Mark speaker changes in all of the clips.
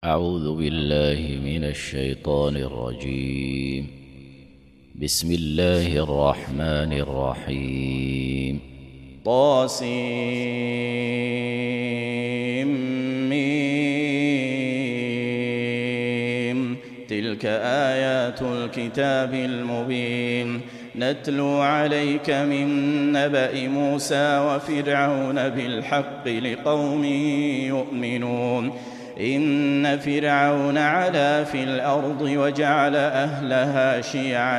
Speaker 1: أعوذ بالله من الشيطان الرجيم. بسم الله الرحمن الرحيم. طاسيم. تلك آيات الكتاب المبين نتلو عليك من نبأ موسى وفرعون بالحق لقوم يؤمنون. إن فرعون علا في الأرض وجعل أهلها شيعا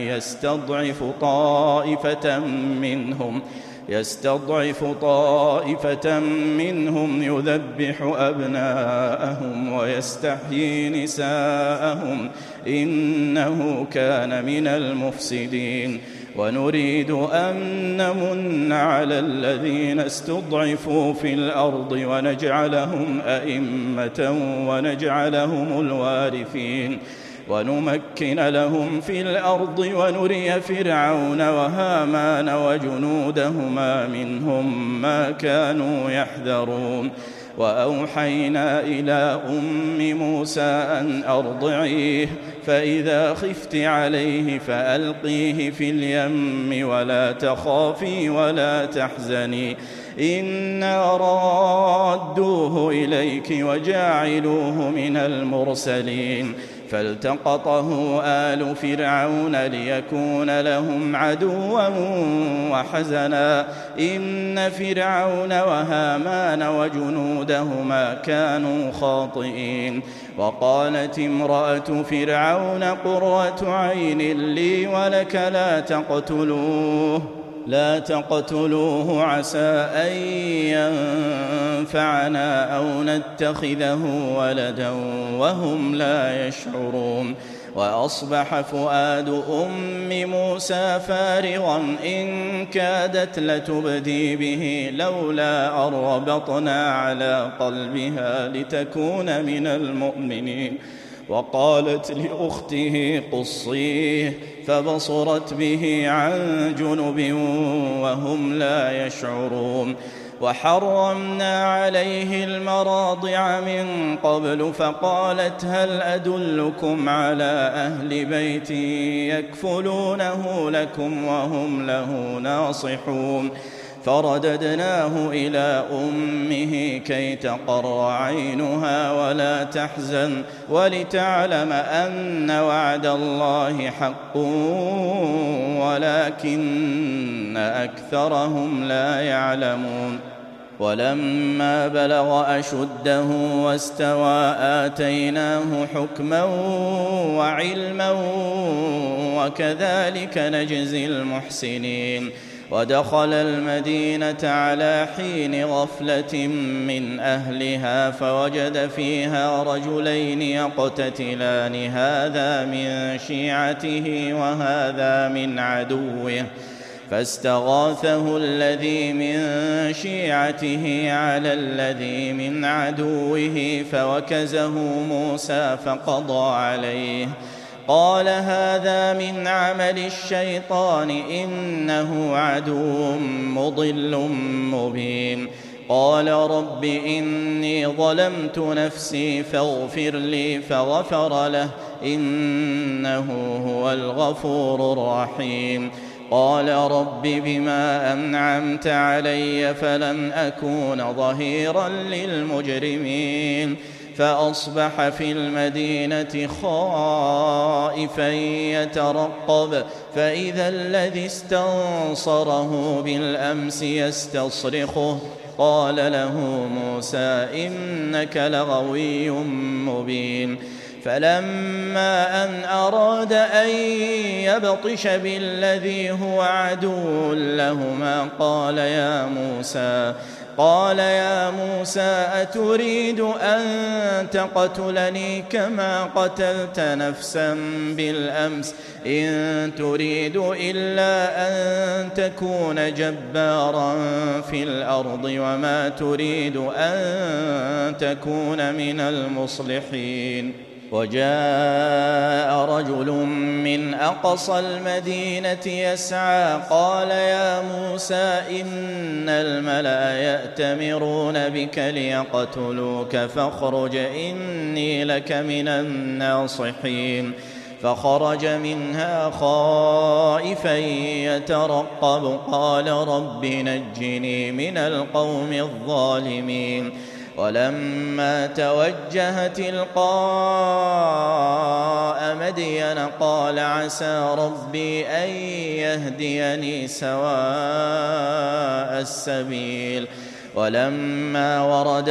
Speaker 1: يستضعف طائفة منهم يذبح أبناءهم ويستحيي نساءهم إنه كان من المفسدين. ونريد أن نمن على الذين استضعفوا في الأرض ونجعلهم أئمة ونجعلهم الوارثين ونمكن لهم في الأرض ونري فرعون وهامان وجنودهما منهم ما كانوا يحذرون. وأوحينا إلى أم موسى أن أرضعيه فإذا خفت عليه فألقيه في اليم ولا تخافي ولا تحزني إنا رادوه إليك وجاعلوه من المرسلين. فالتقطه آل فرعون ليكون لهم عدوا وحزنا إن فرعون وهامان وجنودهما كانوا خاطئين. وقالت امرأة فرعون قرة عين لي ولك لا تقتلوه عسى أن ينفعنا أو نتخذه ولدا وهم لا يشعرون. وأصبح فؤاد أم موسى فارغا إن كادت لتبدي به لولا أن ربطنا على قلبها لتكون من المؤمنين. وقالت لأخته قصيه فبصرت به عن جنب وهم لا يشعرون. وحرمنا عليه المراضع من قبل فقالت هل أدلكم على أهل بيت يكفلونه لكم وهم له ناصحون. فرددناه إلى أمه كي تقر عينها ولا تحزن ولتعلم أن وعد الله حق ولكن أكثرهم لا يعلمون. ولما بلغ أشده واستوى آتيناه حكما وعلما وكذلك نجزي المحسنين. ودخل المدينة على حين غفلة من أهلها فوجد فيها رجلين يقتتلان هذا من شيعته وهذا من عدوه فاستغاثه الذي من شيعته على الذي من عدوه فوكزه موسى فقضى عليه. قال هذا من عمل الشيطان إنه عدو مضل مبين. قال رب إني ظلمت نفسي فاغفر لي فغفر له إنه هو الغفور الرحيم. قال رب بما أنعمت علي فلن أكون ظهيرا للمجرمين. فأصبح في المدينة خائفا يترقب فإذا الذي استنصره بالأمس يستصرخه قال له موسى إنك لغوي مبين. فلما أن أراد أن يبطش بالذي هو عدو لهما قال يا موسى أتريد أن تقتلني كما قتلت نفسا بالأمس إن تريد إلا أن تكون جبارا في الأرض وما تريد أن تكون من المصلحين. وجاء رجل من أقصى المدينة يسعى قال يا موسى إن الملأ يأتمرون بك ليقتلوك فاخرج إني لك من الناصحين فخرج منها خائفا يترقب قال رب نجني من القوم الظالمين ولما توجه تلقاء مدين قال عسى ربي أن يهديني سواء السبيل ولما ورد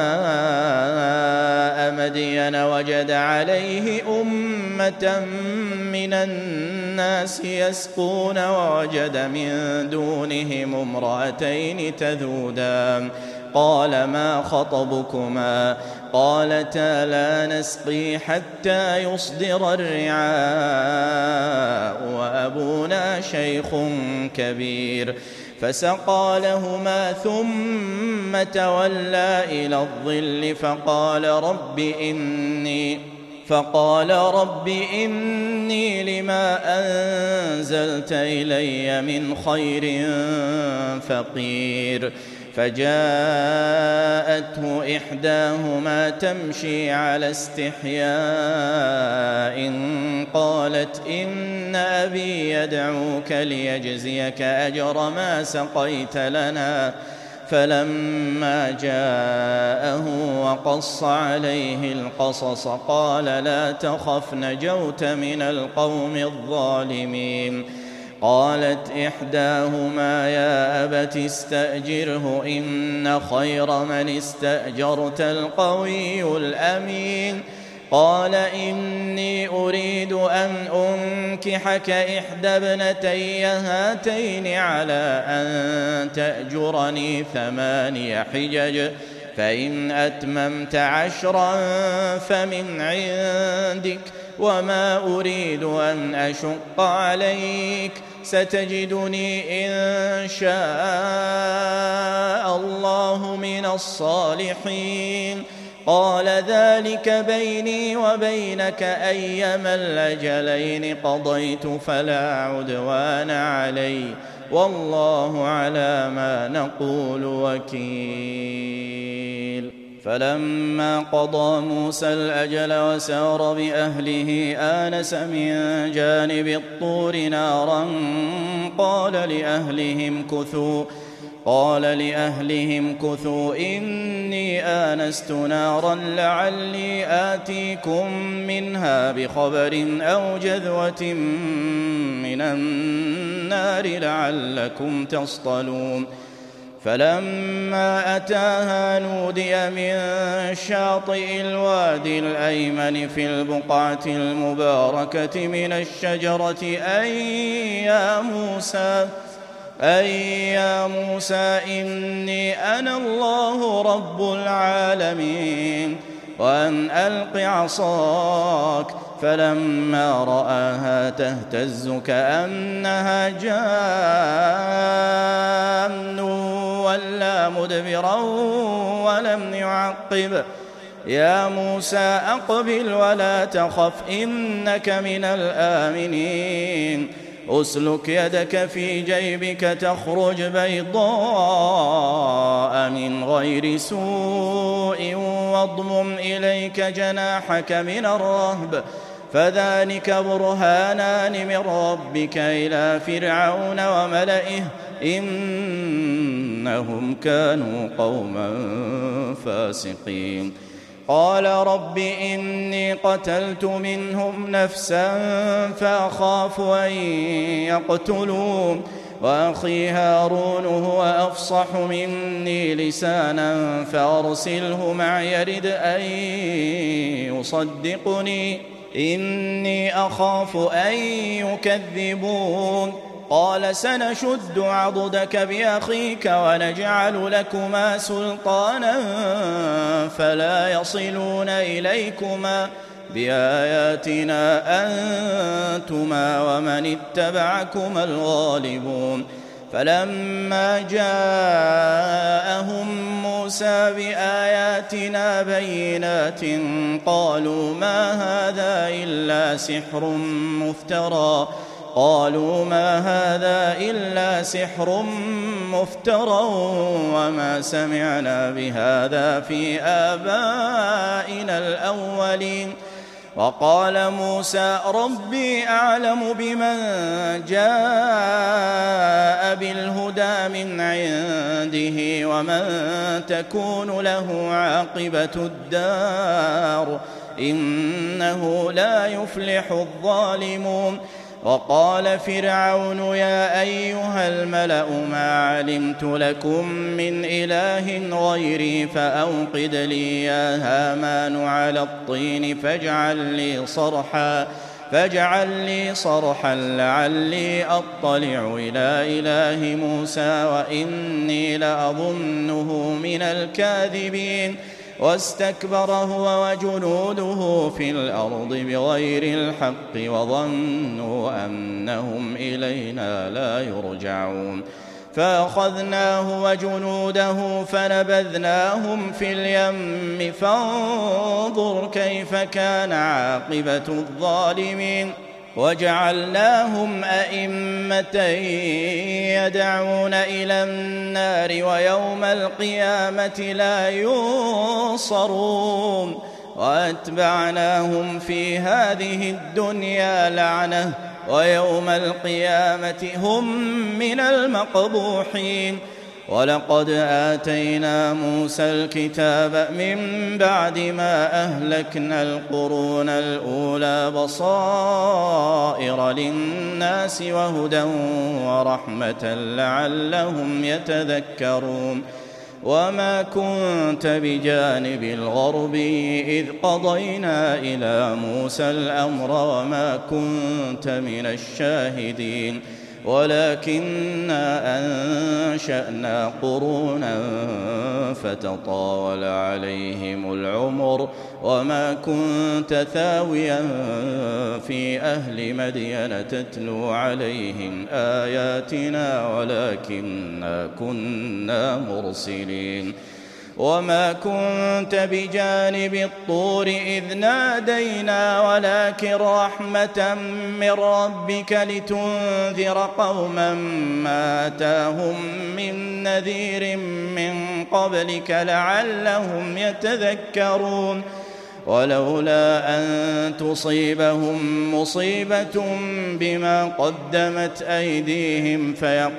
Speaker 1: ماء مدين وجد عليه أمة من الناس يسقون ووجد من دونهم امرأتين تذودان قال ما خطبكما قالتا لا نسقي حتى يصدر الرعاء وأبونا شيخ كبير فسقى لهما ثم تولى إلى الظل فقال رب إني لما أنزلت إلي من خير فقير فجاءته إحداهما تمشي على استحياء قالت إن أبي يدعوك ليجزيك أجر ما سقيت لنا فلما جاءه وقص عليه القصص قال لا تخف نجوت من القوم الظالمين قالت إحداهما يا أبت استأجره إن خير من استأجرت القوي الأمين قال إني أريد أن أنكحك إحدى ابنتي هاتين على أن تأجرني 8 حجج فإن أتممت 10 فمن عندك وما أريد أن أشق عليك ستجدني إن شاء الله من الصالحين قال ذلك بيني وبينك أيما الأجلين قضيت فلا عدوان علي والله على ما نقول وكيل فلما قضى موسى الأجل وسار بأهله آنس من جانب الطور نارا قال لأهلهم كثوا إني آنست نارا لعلي آتيكم منها بخبر أو جذوة من النار لعلكم تصطلون فلما أتاها نودي من شاطئ الوادي الأيمن في البقعة المباركة من الشجرة أي يا موسى إني أنا الله رب العالمين وأن ألق عصاك فلما رآها تهتز كأنها جان ولا مدبرا ولم يعقب يا موسى أقبل ولا تخف إنك من الآمنين أسلك يدك في جيبك تخرج بيضاء من غير سوء واضمم إليك جناحك من الرهب فذلك برهانان من ربك إلى فرعون وملئه إنهم كانوا قوما فاسقين قال رب إني قتلت منهم نفسا فأخاف أن يقتلون وأخي هارون هو أفصح مني لسانا فأرسله معي يرد أن يصدقني إني أخاف أن يكذبون قال سنشد عضدك بأخيك ونجعل لكما سلطانا فلا يصلون إليكما بآياتنا أنتما ومن اتبعكما الغالبون فلما جاءهم موسى موسى بآياتنا بينات قالوا ما هذا إلا سحر مفترى وما سمعنا بهذا في آبائنا الأولين. وقال موسى ربي أعلم بمن جاء بالهدى من عنده ومن تكون له عاقبة الدار إنه لا يفلح الظالمون. وقال فرعون يا أيها الملأ ما علمت لكم من إله غيري فأوقد لي يا هامان على الطين فاجعل لي صرحا لعلي أطلع إلى إله موسى وإني لأظنه من الكاذبين. واستكبر هو وجنوده في الأرض بغير الحق وظنوا أنهم إلينا لا يرجعون. فأخذناه وجنوده فنبذناهم في اليم فانظر كيف كان عاقبة الظالمين. وجعلناهم أئمة يدعون إلى النار ويوم القيامة لا ينصرون. وأتبعناهم في هذه الدنيا لعنة ويوم القيامة هم من المقبوحين. ولقد آتينا موسى الكتاب من بعد ما أهلكنا القرون الأولى بصائر للناس وهدى ورحمة لعلهم يتذكرون. وما كنت بجانب الغربي إذ قضينا إلى موسى الأمر وما كنت من الشاهدين ولكننا أنشأنا قرونا فتطاول عليهم العمر وما كنت ثاويا في أهل مدين تتلو عليهم آياتنا ولكننا كنا مرسلين. وما كنت بجانب الطور إذ نادينا ولكن رحمة من ربك لتنذر قوما ما أتاهم من نذير من قبلك لعلهم يتذكرون. ولولا أن تصيبهم مصيبة بما قدمت أيديهم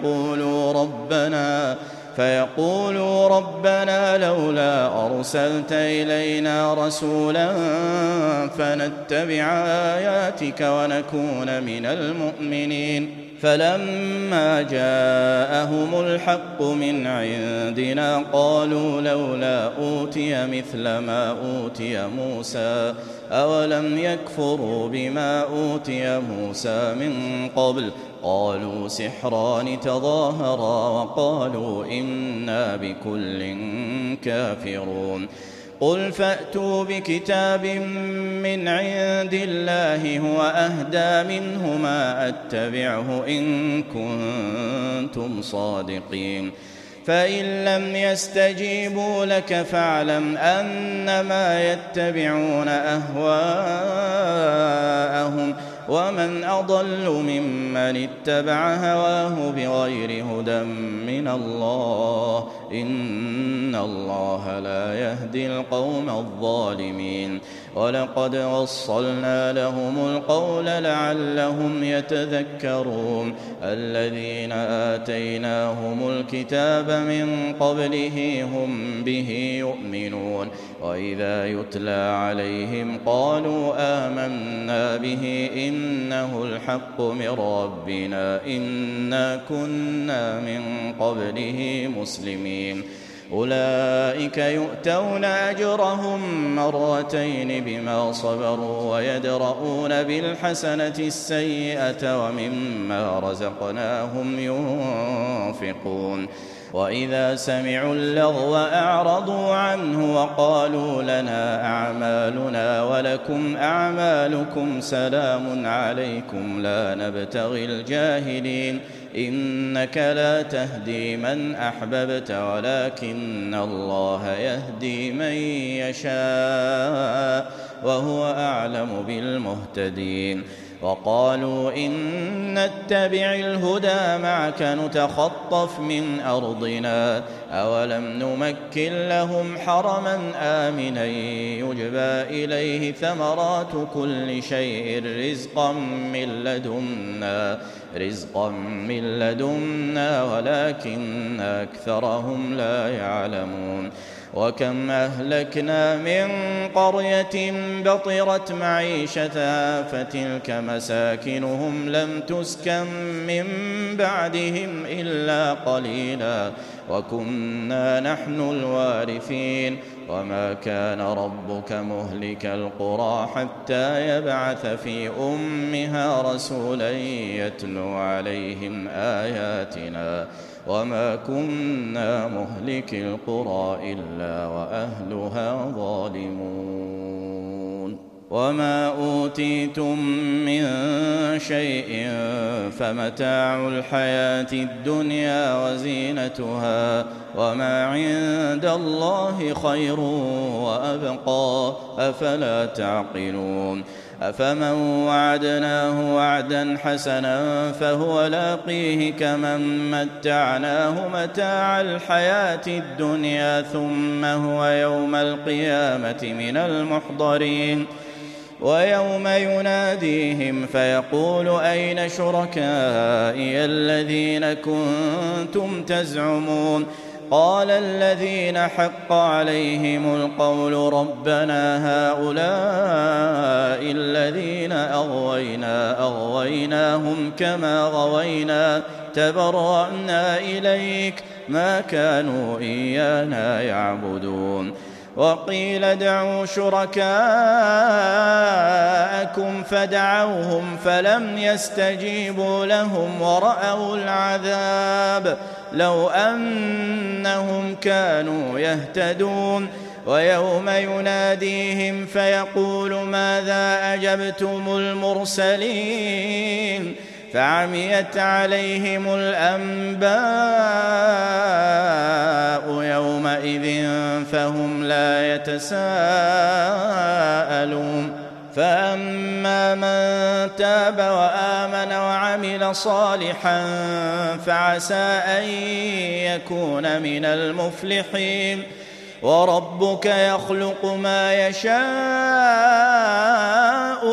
Speaker 1: فيقولوا ربنا لولا أرسلت إلينا رسولا فنتبع آياتك ونكون من المؤمنين. فلما جاءهم الحق من عندنا قالوا لولا أوتي مثل ما أوتي موسى أولم يكفروا بما أوتي موسى من قبل قالوا سحران تظاهرا وقالوا إنا بكل كافرون. قل فأتوا بكتاب من عند الله هو أهدى منهما أتبعه إن كنتم صادقين. فإن لم يستجيبوا لك فاعلم أنما يتبعون أهواءهم ومن أضل ممن اتبع هواه بغير هدى من الله إن الله لا يهدي القوم الظالمين. ولقد وصلنا لهم القول لعلهم يتذكرون. الذين آتيناهم الكتاب من قبله هم به يؤمنون وإذا يتلى عليهم قالوا آمنا به إنه الحق من ربنا إنا كنا من قبله مسلمين. أولئك يؤتون أجرهم مرتين بما صبروا ويدرؤون بالحسنة السيئة ومما رزقناهم ينفقون. وإذا سمعوا اللغو أعرضوا عنه وقالوا لنا أعمالنا ولكم أعمالكم سلام عليكم لا نبتغي الجاهلين إنك لا تهدي من أحببت ولكن الله يهدي من يشاء وهو أعلم بالمهتدين وقالوا إن نتبع الهدى معك نتخطف من أرضنا أولم نمكن لهم حرما آمنا يجبى إليه ثمرات كل شيء رزقا من لدنا ولكن أكثرهم لا يعلمون وكم أهلكنا من قرية بطرت معيشتها فتلك مساكنهم لم تسكن من بعدهم إلا قليلا وكنا نحن الوارثين وما كان ربك مهلك القرى حتى يبعث في أمها رسولا يتلو عليهم آياتنا وما كنا مهلك القرى إلا وأهلها ظالمون وما أوتيتم من شيء فمتاع الحياة الدنيا وزينتها وما عند الله خير وأبقى أفلا تعقلون أفمن وعدناه وعدا حسنا فهو لاقيه كمن متعناه متاع الحياة الدنيا ثم هو يوم القيامة من المحضرين ويوم يناديهم فيقول أين شركائي الذين كنتم تزعمون قال الذين حق عليهم القول ربنا هؤلاء الذين أغويناهم كما غوينا تبرأنا إليك ما كانوا إيانا يعبدون وقيل ادعوا شركاءكم فدعوهم فلم يستجيبوا لهم ورأوا العذاب لو أنهم كانوا يهتدون ويوم يناديهم فيقول ماذا أجبتم المرسلين فعميت عليهم الأنباء يومئذ فهم لا يتساءلون فأما من تاب وآمن وعمل صالحا فعسى أن يكون من المفلحين وربك يخلق ما يشاء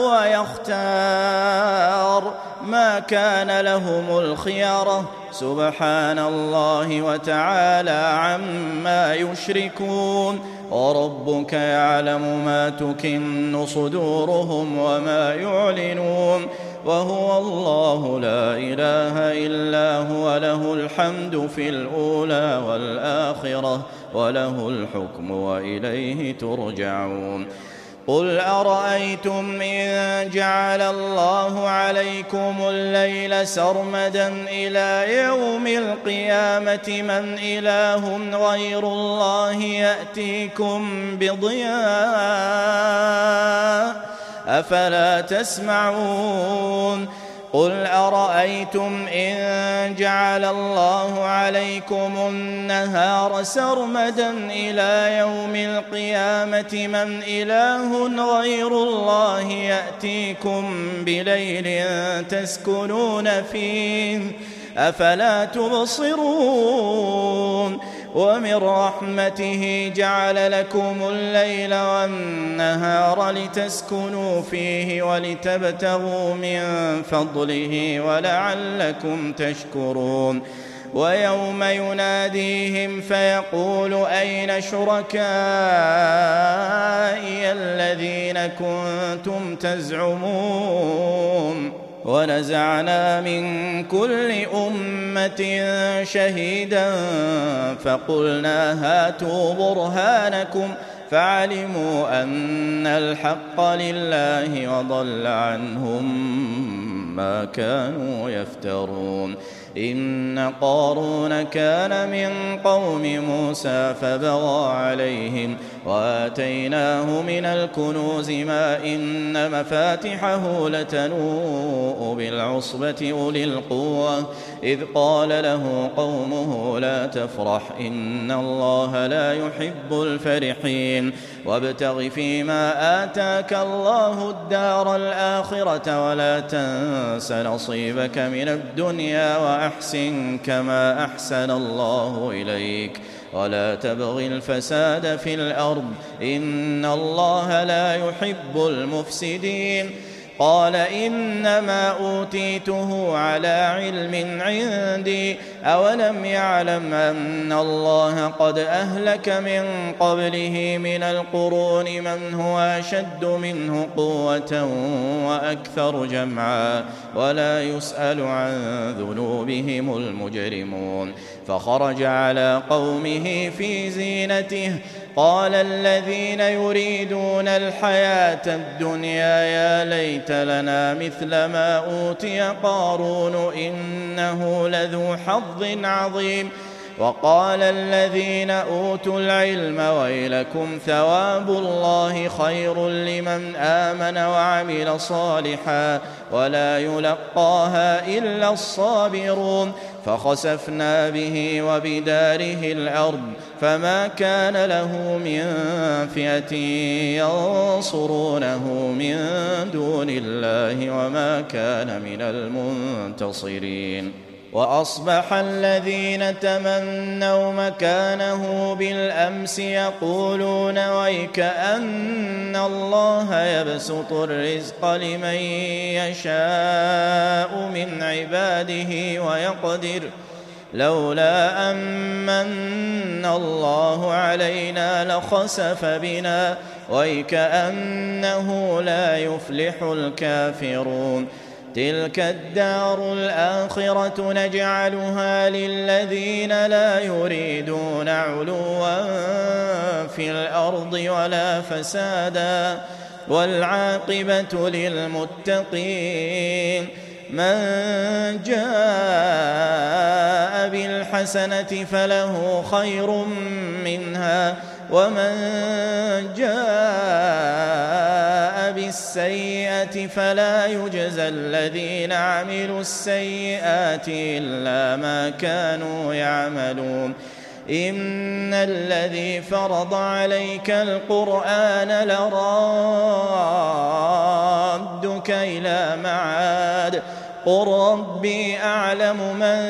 Speaker 1: ويختار ما كان لهم الخيرة سبحان الله وتعالى عما يشركون وربك يعلم ما تكن صدورهم وما يعلنون وهو الله لا إله إلا هو له الحمد في الأولى والآخرة وله الحكم وإليه ترجعون قل أرأيتم إن جعل الله عليكم الليل سرمدا إلى يوم القيامة من إله غير الله يأتيكم بضياء أفلا تسمعون قل أرأيتم إن جعل الله عليكم النهار سرمدا إلى يوم القيامة من إله غير الله يأتيكم بليل تسكنون فيه أفلا تبصرون ومن رحمته جعل لكم الليل والنهار لتسكنوا فيه ولتبتغوا من فضله ولعلكم تشكرون ويوم يناديهم فيقول أين شركائي الذين كنتم تزعمون ونزعنا من كل أمة شهيدا فقلنا هاتوا برهانكم فعلموا أن الحق لله وضل عنهم ما كانوا يفترون إن قارون كان من قوم موسى فبغى عليهم وآتيناه من الكنوز ما إن مفاتحه لتنوء بالعصبة أولي القوة إذ قال له قومه لا تفرح إن الله لا يحب الفرحين وابتغ فيما آتاك الله الدار الآخرة ولا تنس نصيبك من الدنيا وأحسن كما أحسن الله إليك ولا تبغ الفساد في الأرض إن الله لا يحب المفسدين قال إنما أوتيته على علم عندي أولم يعلم أن الله قد أهلك من قبله من القرون من هو أشد منه قوة وأكثر جمعا ولا يسأل عن ذنوبهم المجرمون فخرج على قومه في زينته قال الذين يريدون الحياة الدنيا يا ليت لنا مثل ما أوتي قارون إنه لذو حظ عظيم وقال الذين أوتوا العلم ويلكم ثواب الله خير لمن آمن وعمل صالحا ولا يلقاها إلا الصابرون فخسفنا به وبداره الأرض فما كان له من فئة ينصرونه من دون الله وما كان من المنتصرين وأصبح الذين تمنوا مكانه بالأمس يقولون ويكأن الله يبسط الرزق لمن يشاء من عباده ويقدر لولا أمن الله علينا لخسف بنا ويكأنه لا يفلح الكافرون تلك الدار الآخرة نجعلها للذين لا يريدون علوا في الأرض ولا فسادا والعاقبة للمتقين من جاء بالحسنة فله خير منها ومن جاء بالسيئة فلا يجزى الذين عملوا السيئات إلا ما كانوا يعملون إن الذي فرض عليك القرآن لرادك إلى معاد قل ربي أعلم من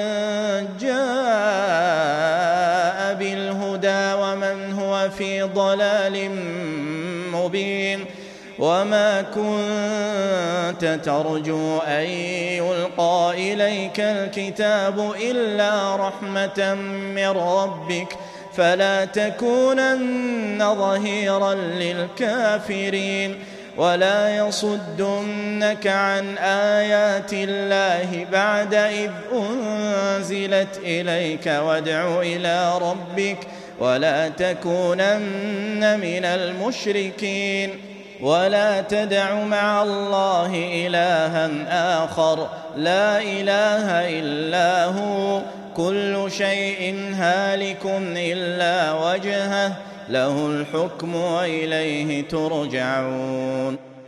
Speaker 1: جاء بالهدى ومن هو في ضلال مبين وما كنت ترجو أن يلقى إليك الكتاب إلا رحمة من ربك فلا تكونن ظهيرا للكافرين ولا يصدنك عن آيات الله بعد إذ أنزلت إليك وادع إلى ربك ولا تكونن من المشركين ولا تدع مع الله إلها آخر لا إله إلا هو كل شيء هالك إلا وجهه له الحكم وإليه ترجعون